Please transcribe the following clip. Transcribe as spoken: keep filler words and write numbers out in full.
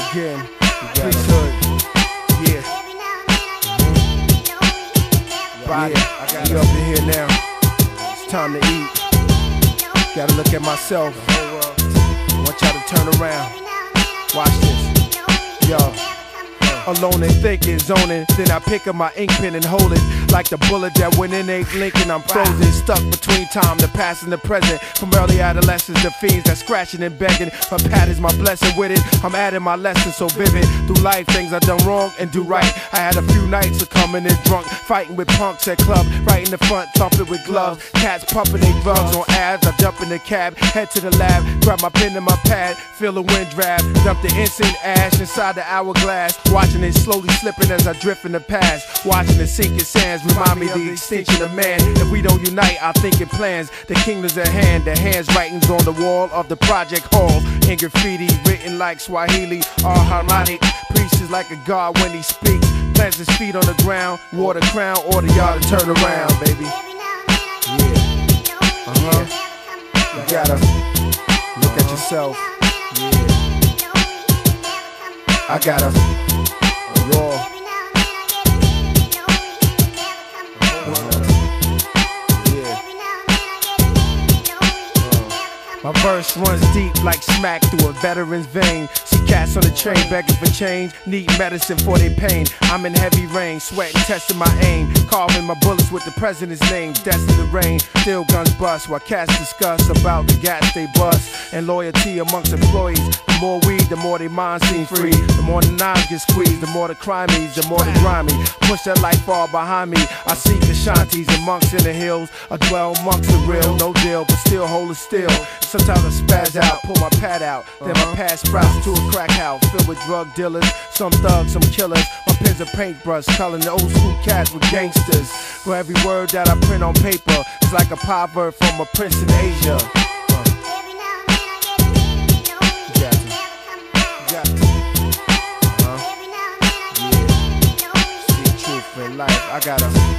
again. Priesthood. Yeah. Body. Yeah. We up in here now. It's time to eat. Gotta look at myself. I want y'all to turn around. Watch this. Yo. Alone and thinking, zoning. Then I pick up my ink pen and hold it like the bullet that went in Abe Lincoln. I'm frozen, stuck between time, the past and the present. From early adolescence, the fiends that scratching and begging. My pad is my blessing with it. I'm adding my lessons so vivid. Through life, things I done wrong and do right. I had a few nights of coming in drunk, fighting with punks at club, right in the front, thumping with gloves. Cats pumping their drugs on abs. I jump in the cab, head to the lab, grab my pen and my pad, feel the wind draft, dump the incense ash inside the hourglass. Watching it slowly slipping as I drift in the past. Watching the sinking sands remind me of the extinction of man. If we don't unite our thinking plans, the kingdom's at hand. The hands writings on the wall of the project hall. In graffiti written like Swahili, all harmonic. Priest is like a god when he speaks. Plants his feet on the ground, water crown, order y'all to turn around, baby. Yeah. Uh-huh. You gotta look at yourself. Yeah. I gotta raw. My verse runs deep like smack through a veteran's vein. See cats on the train begging for change, need medicine for their pain. I'm in heavy rain, sweating, testing my aim, carving my bullets with the president's name. Destined to rain, still guns bust while cats discuss about the gas they bust and loyalty amongst employees. The more weed, the more they minds seem free. The more the knives get squeezed, the more the crimies, the more the grimy. Push that life far behind me. I seek Ashantis and monks in the hills. I dwell amongst the real, no deal, but still hold it still. Sometimes I spaz out, pull my pad out, then my pad sprouts to a crack house filled with drug dealers, some thugs, some killers. My pen's a paintbrush, coloring the old school cats with gangsters. For every word that I print on paper, it's like a proverb from a prince in Asia. Uh. You got to. You got to. Uh-huh. Yeah. See truth in life. I gotta.